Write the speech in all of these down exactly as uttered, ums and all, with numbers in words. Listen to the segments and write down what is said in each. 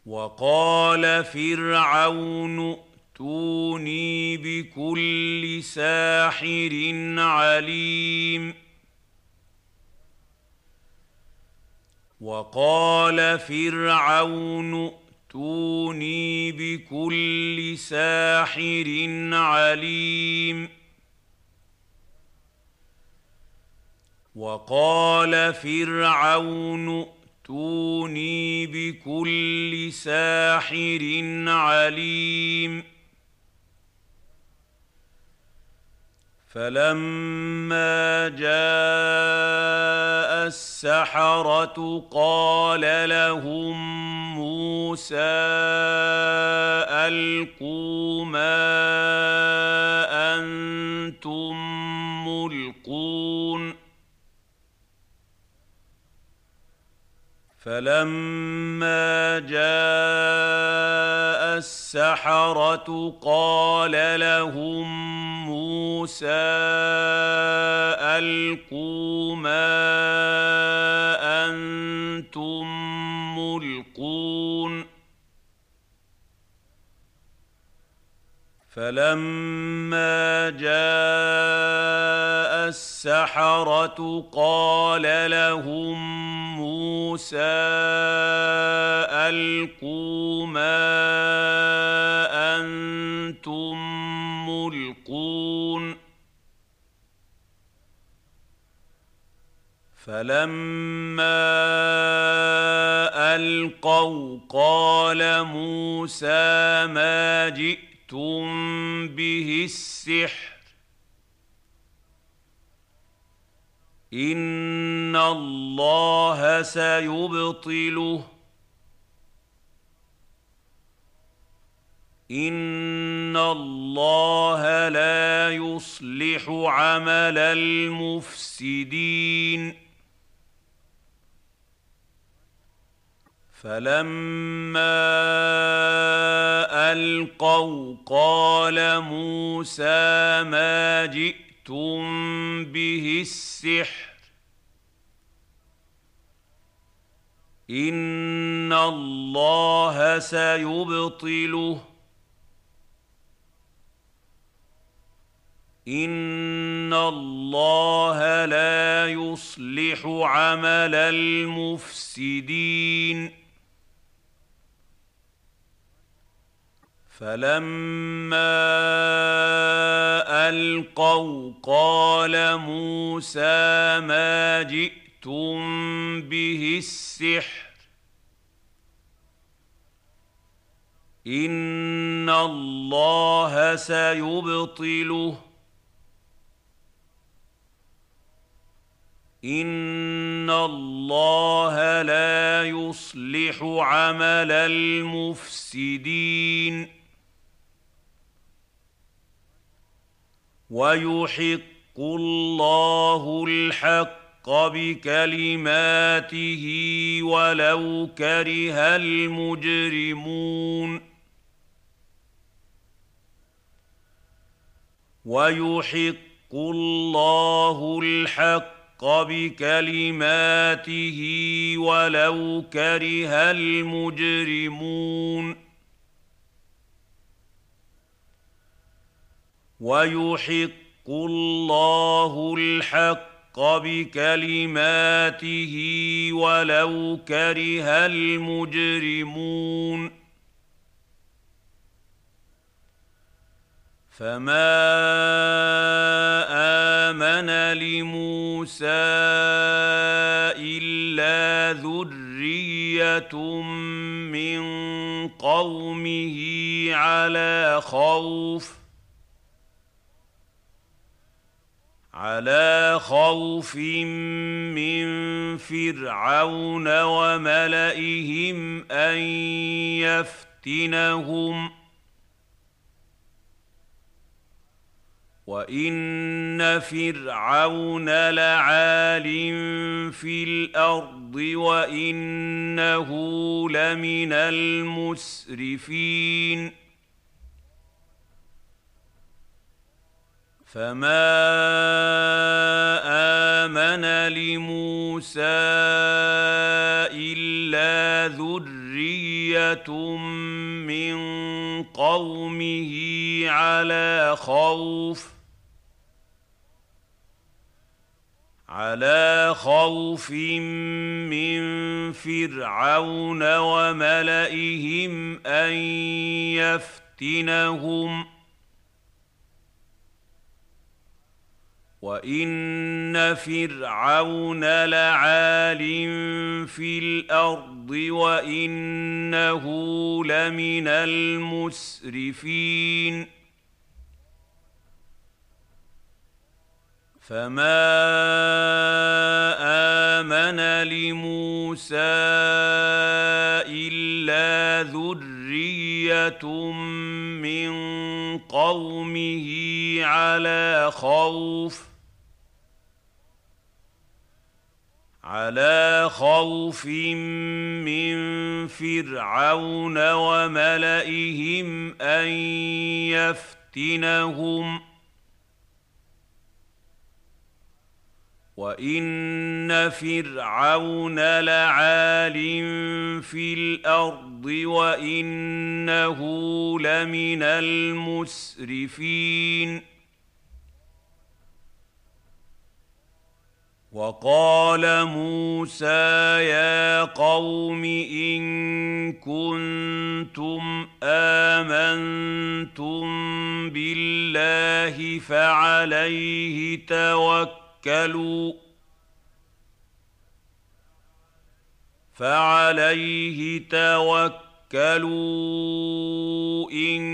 وقال فرعون ائتوني بكل ساحر عليم وقال فرعون ائتوني بكل ساحر عليم وقال فرعون ائتوني بكل ساحر عليم فلما جاء السحرة قال لهم موسى ألقوا ما أنتم ملقون فلما جاء السحرة قال لهم موسى ألقوا ما أنتم ملقون فلما جاء السحرة قال لهم موسى ألقوا ما أنتم ملقون فلما ألقوا قال موسى ما جئتم به السحر إن الله سيبطله إن الله لا يصلح عمل المفسدين فلما ألقوا قال موسى ما جئتم به السحر إن الله سيبطله إن الله لا يصلح عمل المفسدين فلما ألقوا قال موسى ما جئتم به السحر إن الله سيبطله إن الله لا يصلح عمل المفسدين ويحق الله الحق بكلماته ولو كره المجرمون ويحق الله الحق بكلماته ولو كره المجرمون ويحق الله الحق بكلماته ولو كره المجرمون فما آمن لموسى إلا ذرية من قومه على خوف على خوف من فرعون وملئهم أن يفتنهم وإن فرعون لعالٍ في الأرض وإنه لمن المسرفين فما آمن لموسى إلا ذرية من قومه على خوف على خوف من فرعون وملئهم أن يفتنهم وإن فرعون لعال في الأرض وإنه لمن المسرفين فما آمن لموسى إلا ذرية من قومه على خوف على خوف من فرعون وملئهم أن يفتنهم وإن فرعون لعال في الأرض وإنه لمن المسرفين وقال موسى يا قوم إن كنتم آمنتم بالله فعليه توكلوا فعليه توكلوا إن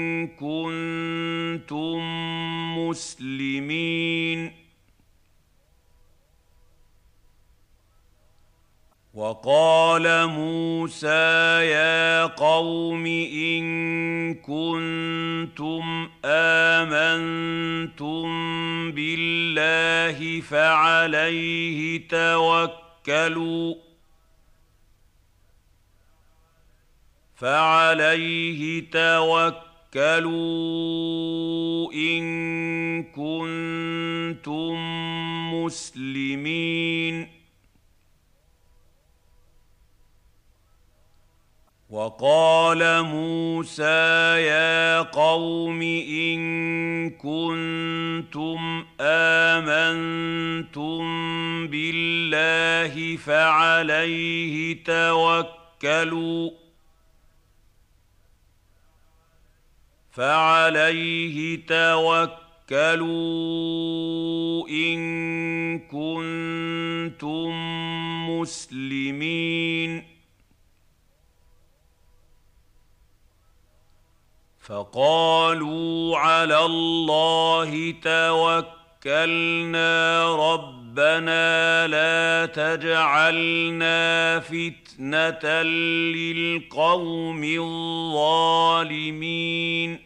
كنتم مسلمين وقال موسى يا قوم إن كنتم آمنتم بالله فعليه توكلوا فعليه توكلوا إن كنتم مسلمين وقال موسى يا قوم إن كنتم آمنتم بالله فعليه توكلوا فعليه توكلوا إن كنتم مسلمين فقالوا على الله توكلنا ربنا لا تجعلنا فتنة للقوم الظالمين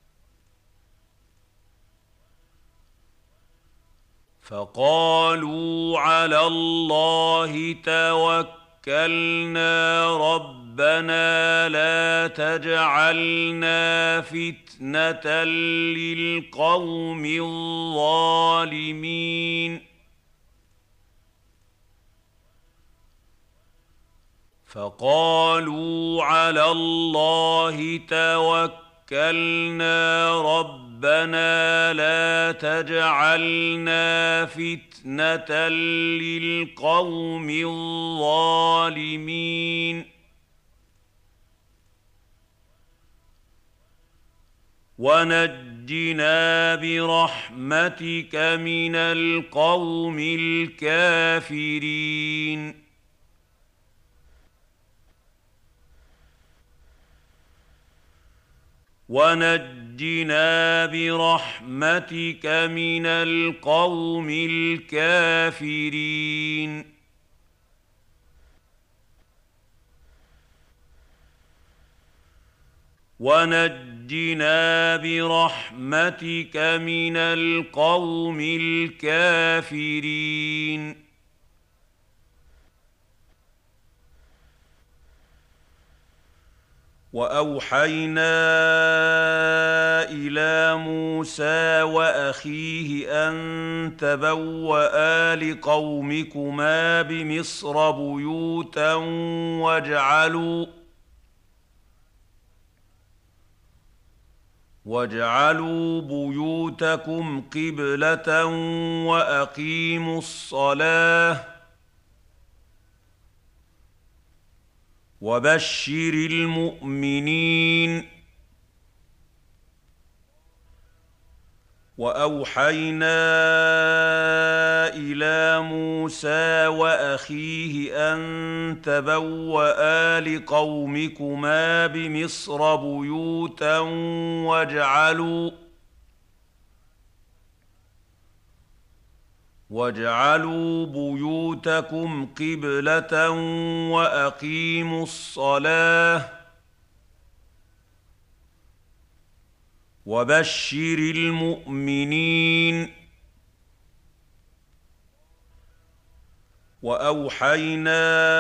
فقالوا على الله توكلنا ربنا ربنا لا تجعلنا فتنة للقوم الظالمين فقالوا على الله توكلنا ربنا لا تجعلنا فتنة للقوم الظالمين ونجنا برحمتك من القوم الكافرين ونجنا برحمتك من القوم الكافرين ونجنا برحمتك من القوم الكافرين وأوحينا إلى موسى وأخيه أن تبوأ لقومكما بمصر بيوتا واجعلوا واجعلوا بيوتكم قبلة وأقيموا الصلاة وبشر المؤمنين. وأوحينا إلى موسى وأخيه أن تبوأ لقومكما بمصر بيوتا واجعلوا واجعلوا بيوتكم قبلة وأقيموا الصلاة وبشر المؤمنين. وأوحينا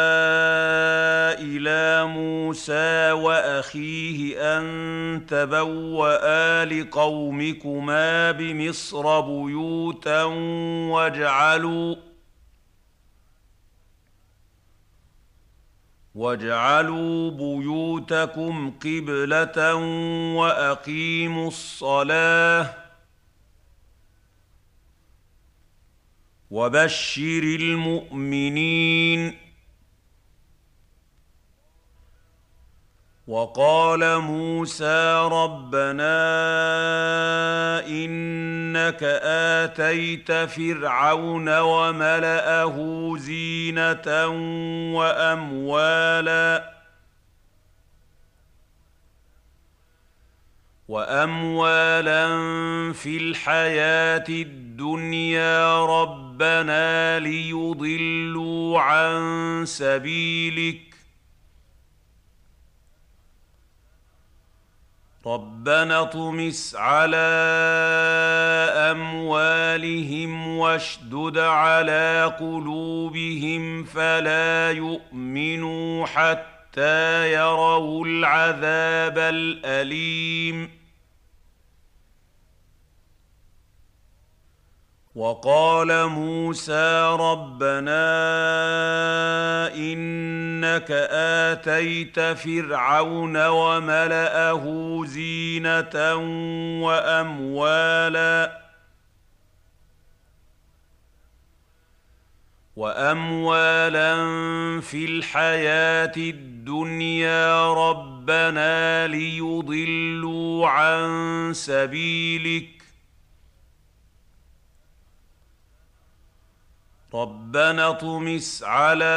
إلى موسى وأخيه أن تبوأ لقومكما بمصر بيوتا واجعلوا واجعلوا بيوتكم قبلة وأقيموا الصلاة وبشر المؤمنين. وقال موسى ربنا إنك آتيت فرعون وملأه زينة وأموالا وأموالا في الحياة الدنيا ربنا ليضلوا عن سبيلك ربنا اطمس على أموالهم واشدد على قلوبهم فلا يؤمنوا حتى يروا العذاب الأليم. وقال موسى ربنا إنك آتيت فرعون وملأه زينة وأموالا وأموالا في الحياة الدنيا ربنا ليضلوا عن سبيلك ربنا اطمس على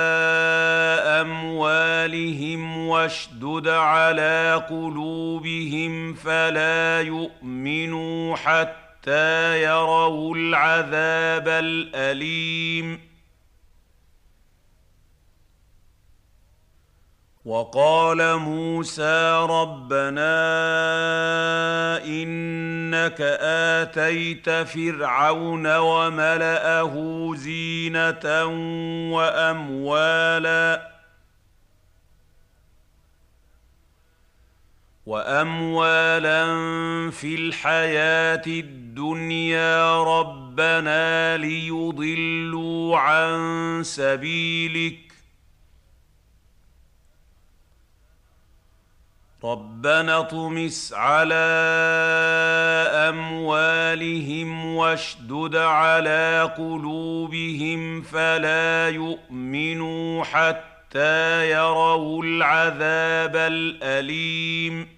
أموالهم واشدد على قلوبهم فلا يؤمنوا حتى يروا العذاب الأليم. وقال موسى ربنا إنك آتيت فرعون وملأه زينة وأموالا وأموالا في الحياة الدنيا ربنا ليضلوا عن سبيلك ربنا اطمس على أموالهم واشدد على قلوبهم فلا يؤمنوا حتى يروا العذاب الأليم.